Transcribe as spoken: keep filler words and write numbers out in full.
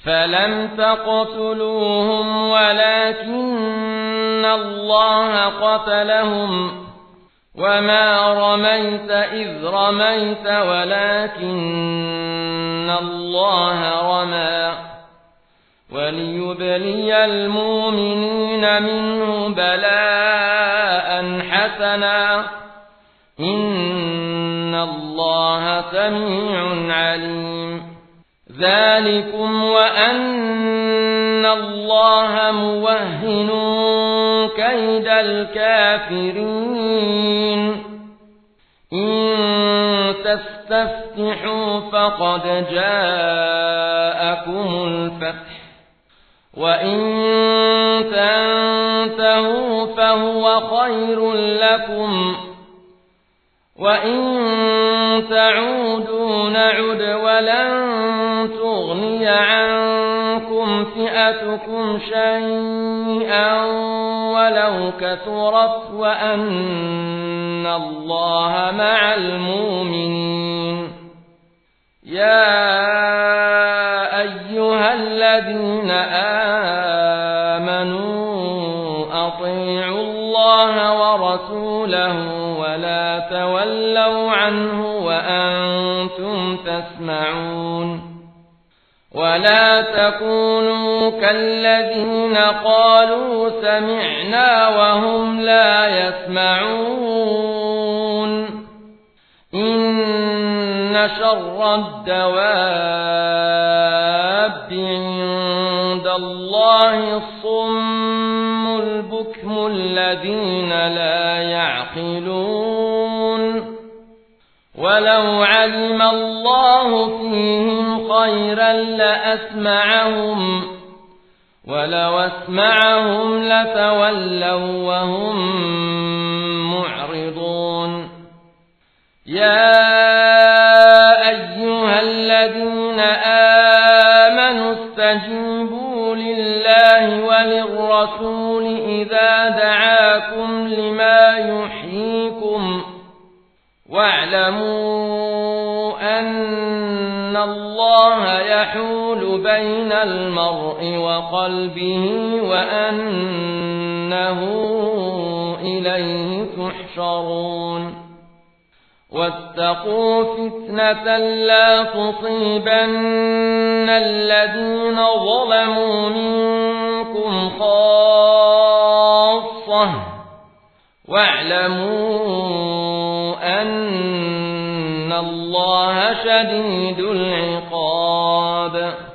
فلم تقتلوهم ولكن الله قتلهم وما رميت إذ رميت ولكن الله رمى وليبلي المؤمنين منه بلاء حسنا إن الله سميع عليم ذلكم وأن الله موهن كيد الكافرين إن تستفتحوا فقد جاءكم الفتح وإن تنتهوا فهو خير لكم وإن تعودوا نعد ولن تغني عنكم فئتكم شيئا ولو كثرت وأن الله مع المؤمنين يا أيها الذين آمنوا أطيعوا الله ورسوله ولا تولوا عنه وأنتم تسمعون ولا تكونوا كالذين قالوا سمعنا وهم لا يسمعون إن شر الدواب عند الله الصم البكم الذين لا يعقلون ولو علم الله فيهم خيرا لأسمعهم ولو أسمعهم لتولوا وهم معرضون يا أيها الذين آمنوا استجيبوا لله وللرسول إذا دعاكم لما يحييكم واعلموا أن الله يحول بين المرء وقلبه وأنه إليه تحشرون واتقوا فتنة لا تصيبن الذين ظلموا منكم خاصة واعلموا أن الله شديد العقاب